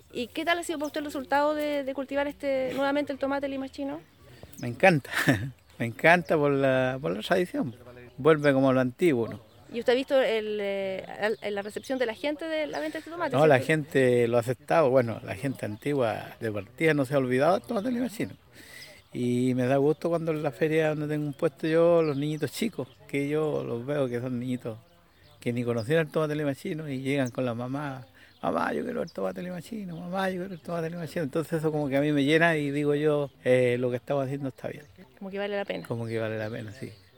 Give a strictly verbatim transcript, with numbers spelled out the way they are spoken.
¿Y qué tal ha sido para usted el resultado de, de cultivar este nuevamente el tomate limachino? Me encanta, me encanta por la, por la tradición. Vuelve como lo antiguo, ¿no? ¿Y usted ha visto el, eh, el- la recepción de la gente de la venta de este tomate, No, la cierto? gente lo ha aceptado, bueno, la gente antigua de partida no se ha olvidado del tomate limachino. Y me da gusto cuando en la feria donde tengo un puesto yo, los niñitos chicos, que yo los veo que son niñitos que ni conocían el tomate limachino y llegan con la mamá, mamá, yo quiero el tomate limachino, mamá, yo quiero el tomate limachino. Entonces eso como que a mí me llena y digo yo, eh, lo que estamos haciendo está bien, Como que vale la pena. como que vale la pena, sí.